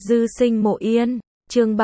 Dư sinh mộ yên, chương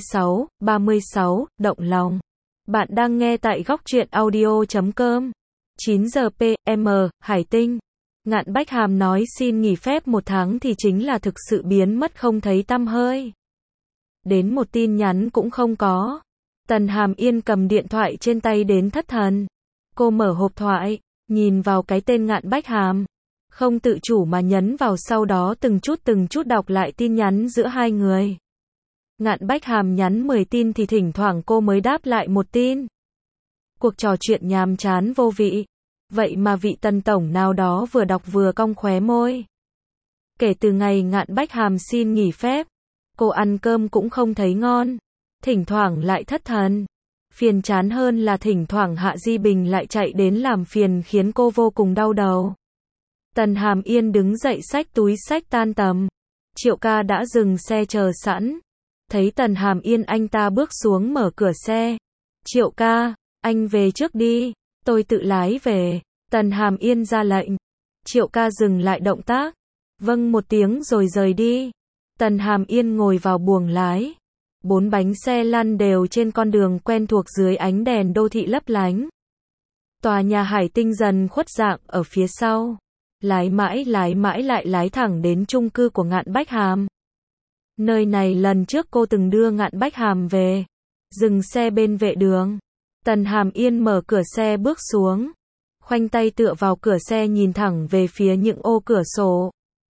36, động lòng. Bạn đang nghe tại góc truyện audio.com. 9 giờ PM, Hải Tinh. Ngạn Bách Hàm nói xin nghỉ phép 1 tháng thì chính là thực sự biến mất không thấy tăm hơi. Đến một tin nhắn cũng không có. Tần Hàm Yên cầm điện thoại trên tay đến thất thần. Cô mở hộp thoại, nhìn vào cái tên Ngạn Bách Hàm. Không tự chủ mà nhấn vào, sau đó từng chút đọc lại tin nhắn giữa hai người. Ngạn Bách Hàm nhắn 10 tin thì thỉnh thoảng cô mới đáp lại 1 tin. Cuộc trò chuyện nhàm chán vô vị. Vậy mà vị Tần tổng nào đó vừa đọc vừa cong khóe môi. Kể từ ngày Ngạn Bách Hàm xin nghỉ phép, cô ăn cơm cũng không thấy ngon. Thỉnh thoảng lại thất thần. Phiền chán hơn là thỉnh thoảng Hạ Di Bình lại chạy đến làm phiền khiến cô vô cùng đau đầu. Tần Hàm Yên đứng dậy xách túi xách tan tầm. Triệu ca đã dừng xe chờ sẵn. Thấy Tần Hàm Yên anh ta bước xuống mở cửa xe. Triệu ca, anh về trước đi, tôi tự lái về. Tần Hàm Yên ra lệnh. Triệu ca dừng lại động tác. Vâng một tiếng rồi rời đi. Tần Hàm Yên ngồi vào buồng lái. 4 bánh xe lăn đều trên con đường quen thuộc dưới ánh đèn đô thị lấp lánh. Tòa nhà Hải Tinh dần khuất dạng ở phía sau. Lái mãi lại lái thẳng đến chung cư của Ngạn Bách Hàm. Nơi này lần trước cô từng đưa Ngạn Bách Hàm về. Dừng xe bên vệ đường. Tần Hàm Yên mở cửa xe bước xuống. Khoanh tay tựa vào cửa xe nhìn thẳng về phía những ô cửa sổ.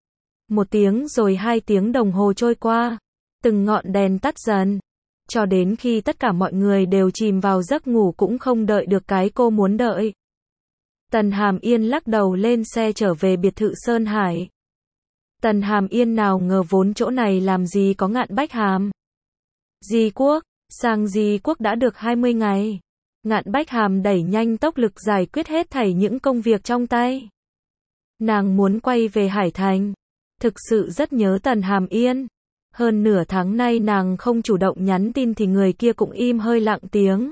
1 tiếng rồi 2 tiếng đồng hồ trôi qua. Từng ngọn đèn tắt dần. Cho đến khi tất cả mọi người đều chìm vào giấc ngủ cũng không đợi được cái cô muốn đợi. Tần Hàm Yên lắc đầu lên xe trở về biệt thự Sơn Hải. Tần Hàm Yên nào ngờ vốn chỗ này làm gì có Ngạn Bách Hàm. Di Quốc, sang Di Quốc đã được 20 ngày. Ngạn Bách Hàm đẩy nhanh tốc lực giải quyết hết thảy những công việc trong tay. Nàng muốn quay về Hải Thành. Thực sự rất nhớ Tần Hàm Yên. Hơn nửa tháng nay nàng không chủ động nhắn tin thì người kia cũng im hơi lặng tiếng.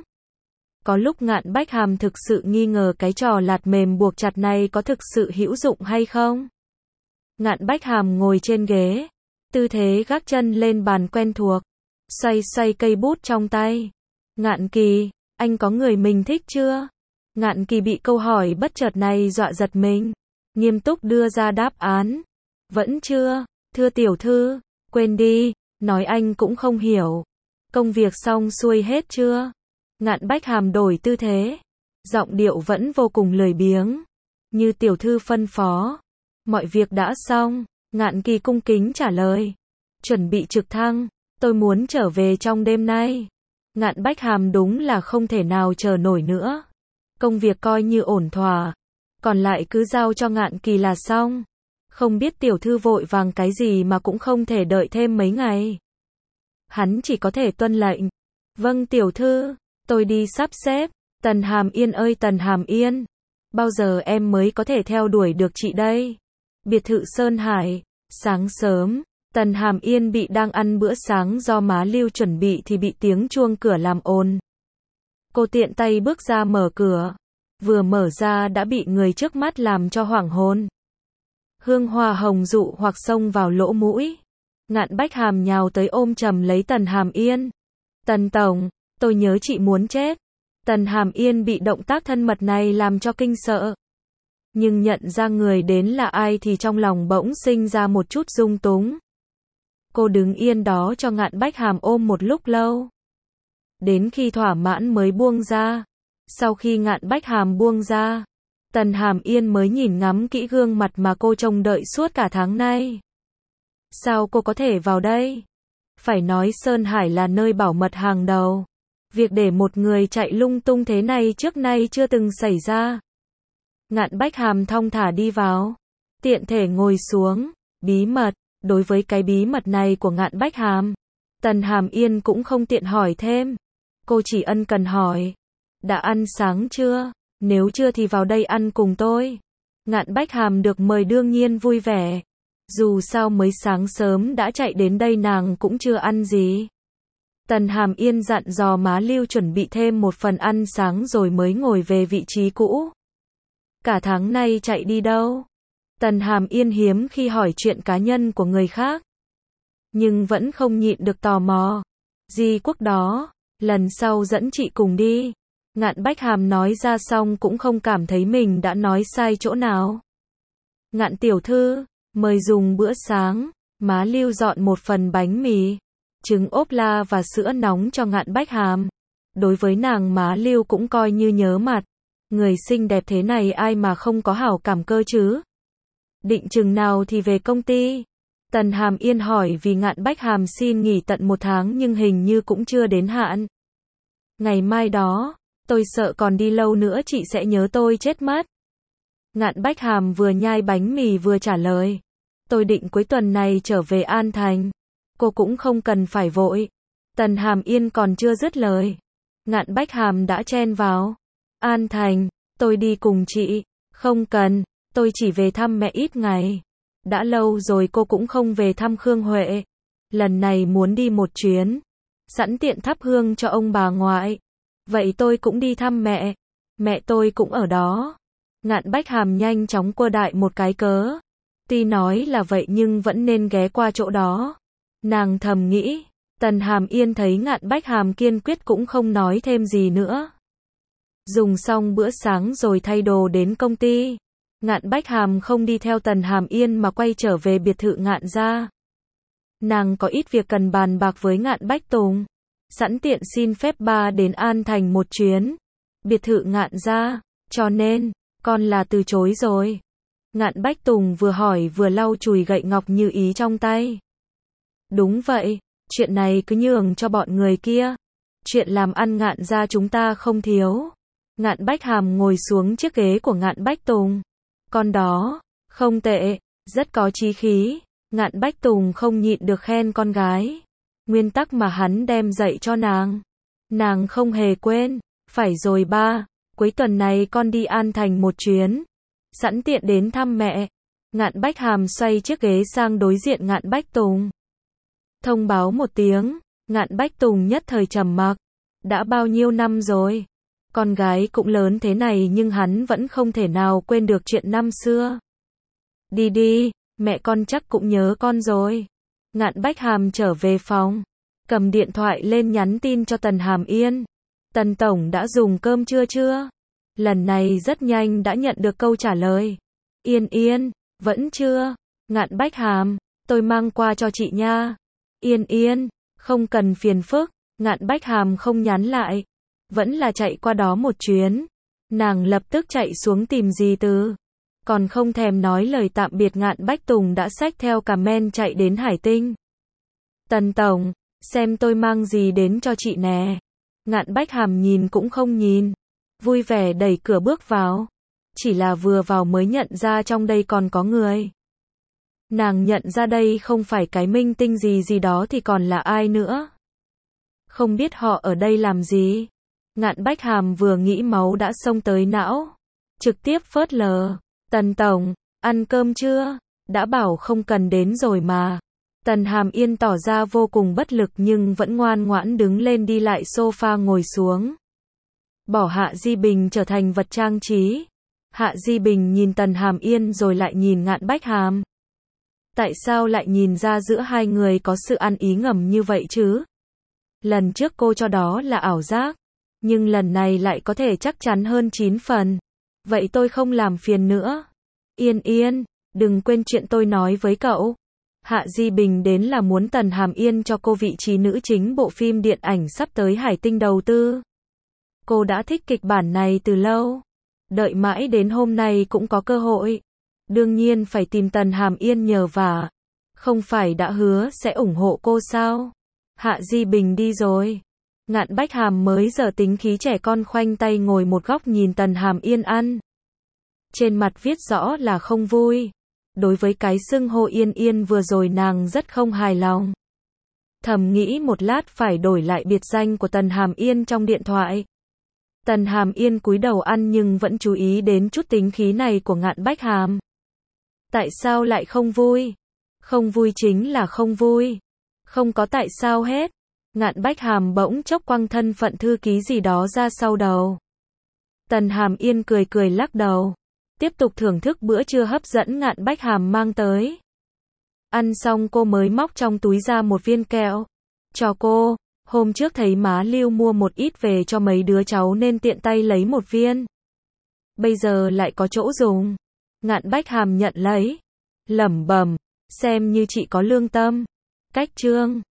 Có lúc Ngạn Bách Hàm thực sự nghi ngờ cái trò lạt mềm buộc chặt này có thực sự hữu dụng hay không. Ngạn Bách Hàm ngồi trên ghế, tư thế gác chân lên bàn quen thuộc, xoay cây bút trong tay. Ngạn Kỳ, anh có người mình thích chưa? Ngạn Kỳ bị câu hỏi bất chợt này dọa giật mình, nghiêm túc đưa ra đáp án. Vẫn chưa, thưa tiểu thư, quên đi, nói anh cũng không hiểu. Công việc xong xuôi hết chưa? Ngạn Bách Hàm đổi tư thế, giọng điệu vẫn vô cùng lười biếng. Như tiểu thư phân phó. Mọi việc đã xong. Ngạn Kỳ cung kính trả lời. Chuẩn bị trực thăng, tôi muốn trở về trong đêm nay. Ngạn Bách Hàm đúng là không thể nào chờ nổi nữa. Công việc coi như ổn thỏa, còn lại cứ giao cho Ngạn Kỳ là xong. Không biết tiểu thư vội vàng cái gì mà cũng không thể đợi thêm mấy ngày. Hắn chỉ có thể tuân lệnh. Vâng tiểu thư, tôi đi sắp xếp. Tần Hàm Yên ơi Tần Hàm Yên, bao giờ em mới có thể theo đuổi được chị đây? Biệt thự Sơn Hải, sáng sớm, Tần Hàm Yên đang ăn bữa sáng do má Lưu chuẩn bị thì bị tiếng chuông cửa làm ồn. Cô tiện tay bước ra mở cửa, vừa mở ra đã bị người trước mắt làm cho hoảng hồn. Hương hoa hồng dụ hoặc xông vào lỗ mũi. Ngạn Bách Hàm nhào tới ôm chầm lấy Tần Hàm Yên. Tần tổng, tôi nhớ chị muốn chết. Tần Hàm Yên bị động tác thân mật này làm cho kinh sợ. Nhưng nhận ra người đến là ai thì trong lòng bỗng sinh ra một chút rung túng. Cô đứng yên đó cho Ngạn Bách Hàm ôm một lúc lâu. Đến khi thỏa mãn mới buông ra. Sau khi Ngạn Bách Hàm buông ra, Tần Hàm Yên mới nhìn ngắm kỹ gương mặt mà cô trông đợi suốt cả tháng nay. Sao cô có thể vào đây? Phải nói Sơn Hải là nơi bảo mật hàng đầu. Việc để một người chạy lung tung thế này trước nay chưa từng xảy ra. Ngạn Bách Hàm thong thả đi vào, tiện thể ngồi xuống. Bí mật, đối với cái bí mật này của Ngạn Bách Hàm, Tần Hàm Yên cũng không tiện hỏi thêm. Cô chỉ ân cần hỏi, đã ăn sáng chưa? Nếu chưa thì vào đây ăn cùng tôi. Ngạn Bách Hàm được mời đương nhiên vui vẻ. Dù sao mới sáng sớm đã chạy đến đây nàng cũng chưa ăn gì. Tần Hàm Yên dặn dò má Lưu chuẩn bị thêm một phần ăn sáng rồi mới ngồi về vị trí cũ. Cả tháng nay chạy đi đâu? Tần Hàm Yên hiếm khi hỏi chuyện cá nhân của người khác. nhưng vẫn không nhịn được tò mò. Di Quốc đó, lần sau dẫn chị cùng đi. Ngạn Bách Hàm nói ra xong cũng không cảm thấy mình đã nói sai chỗ nào. Ngạn tiểu thư, mời dùng bữa sáng. Má Lưu dọn một phần bánh mì, trứng ốp la và sữa nóng cho Ngạn Bách Hàm. Đối với nàng má Lưu cũng coi như nhớ mặt. Người xinh đẹp thế này ai mà không có hảo cảm cơ chứ. Định chừng nào thì về công ty? Tần Hàm Yên hỏi vì Ngạn Bách Hàm xin nghỉ tận 1 tháng nhưng hình như cũng chưa đến hạn. Ngày mai đó, tôi sợ còn đi lâu nữa chị sẽ nhớ tôi chết mất. Ngạn Bách Hàm vừa nhai bánh mì vừa trả lời. Tôi định cuối tuần này trở về An Thành. Cô cũng không cần phải vội. Tần Hàm Yên còn chưa dứt lời. Ngạn Bách Hàm đã chen vào. An Thành, tôi đi cùng chị. Không cần, tôi chỉ về thăm mẹ ít ngày. Đã lâu rồi cô cũng không về thăm Khương Huệ. Lần này muốn đi một chuyến. Sẵn tiện thắp hương cho ông bà ngoại. Vậy tôi cũng đi thăm mẹ. Mẹ tôi cũng ở đó. Ngạn Bách Hàm nhanh chóng quơ đại một cái cớ. Tuy nói là vậy nhưng vẫn nên ghé qua chỗ đó. Nàng thầm nghĩ. Tần Hàm Yên thấy Ngạn Bách Hàm kiên quyết cũng không nói thêm gì nữa. Dùng xong bữa sáng rồi thay đồ đến công ty. Ngạn Bách Hàm không đi theo Tần Hàm Yên mà quay trở về biệt thự Ngạn gia. Nàng có ít việc cần bàn bạc với Ngạn Bách Tùng. Sẵn tiện xin phép ba đến An Thành một chuyến. Biệt thự Ngạn gia, cho nên, con là từ chối rồi. Ngạn Bách Tùng vừa hỏi vừa lau chùi gậy ngọc như ý trong tay. Đúng vậy, chuyện này cứ nhường cho bọn người kia. Chuyện làm ăn Ngạn gia chúng ta không thiếu. Ngạn Bách Hàm ngồi xuống chiếc ghế của Ngạn Bách Tùng. Con đó, không tệ, rất có chí khí. Ngạn Bách Tùng không nhịn được khen con gái. Nguyên tắc mà hắn đem dạy cho nàng. Nàng không hề quên. Phải rồi ba, cuối tuần này con đi An Thành một chuyến. Sẵn tiện đến thăm mẹ. Ngạn Bách Hàm xoay chiếc ghế sang đối diện Ngạn Bách Tùng. Thông báo một tiếng, Ngạn Bách Tùng nhất thời trầm mặc. Đã bao nhiêu năm rồi? Con gái cũng lớn thế này nhưng hắn vẫn không thể nào quên được chuyện năm xưa. Đi đi, mẹ con chắc cũng nhớ con rồi. Ngạn Bách Hàm trở về phòng, cầm điện thoại lên nhắn tin cho Tần Hàm Yên. Tần Tổng đã dùng cơm trưa chưa? Lần này rất nhanh đã nhận được câu trả lời. Yên Yên, vẫn chưa. Ngạn Bách Hàm, tôi mang qua cho chị nha. Yên Yên, không cần phiền phức. Ngạn Bách Hàm không nhắn lại. Vẫn là chạy qua đó một chuyến. Nàng lập tức chạy xuống tìm Di Từ. Còn không thèm nói lời tạm biệt Ngạn Bách Tùng đã xách theo cà men chạy đến Hải Tinh. Tần Tổng, xem tôi mang gì đến cho chị nè. Ngạn Bách Hàm nhìn cũng không nhìn. Vui vẻ đẩy cửa bước vào. Chỉ là vừa vào mới nhận ra trong đây còn có người. Nàng nhận ra đây không phải cái minh tinh gì đó thì còn là ai nữa. Không biết họ ở đây làm gì. Ngạn Bách Hàm vừa nghĩ máu đã xông tới não. Trực tiếp phớt lờ. Tần Tổng, ăn cơm chưa? Đã bảo không cần đến rồi mà. Tần Hàm Yên tỏ ra vô cùng bất lực nhưng vẫn ngoan ngoãn đứng lên đi lại sofa ngồi xuống. Bỏ Hạ Di Bình trở thành vật trang trí. Hạ Di Bình nhìn Tần Hàm Yên rồi lại nhìn Ngạn Bách Hàm. Tại sao lại nhìn ra giữa hai người có sự ăn ý ngầm như vậy chứ? Lần trước cô cho đó là ảo giác. Nhưng lần này lại có thể chắc chắn hơn 9 phần. Vậy tôi không làm phiền nữa. Yên Yên, đừng quên chuyện tôi nói với cậu. Hạ Di Bình đến là muốn Tần Hàm Yên cho cô vị trí nữ chính bộ phim điện ảnh sắp tới Hải Tinh đầu tư. Cô đã thích kịch bản này từ lâu. Đợi mãi đến hôm nay cũng có cơ hội. Đương nhiên phải tìm Tần Hàm Yên nhờ vả. Không phải đã hứa sẽ ủng hộ cô sao? Hạ Di Bình đi rồi. Ngạn Bách Hàm mới giờ tính khí trẻ con khoanh tay ngồi một góc nhìn Tần Hàm Yên ăn. Trên mặt viết rõ là không vui. Đối với cái xưng hô Yên Yên vừa rồi nàng rất không hài lòng. Thầm nghĩ một lát phải đổi lại biệt danh của Tần Hàm Yên trong điện thoại. Tần Hàm Yên cúi đầu ăn nhưng vẫn chú ý đến chút tính khí này của Ngạn Bách Hàm. Tại sao lại không vui? Không vui chính là không vui. Không có tại sao hết. Ngạn Bách Hàm bỗng chốc quăng thân phận thư ký gì đó ra sau đầu. Tần Hàm Yên cười cười lắc đầu. Tiếp tục thưởng thức bữa trưa hấp dẫn Ngạn Bách Hàm mang tới. Ăn xong cô mới móc trong túi ra một viên kẹo. Cho cô. Hôm trước thấy má Lưu mua một ít về cho mấy đứa cháu nên tiện tay lấy một viên. Bây giờ lại có chỗ dùng. Ngạn Bách Hàm nhận lấy. Lẩm bẩm. Xem như chị có lương tâm. Cách chương.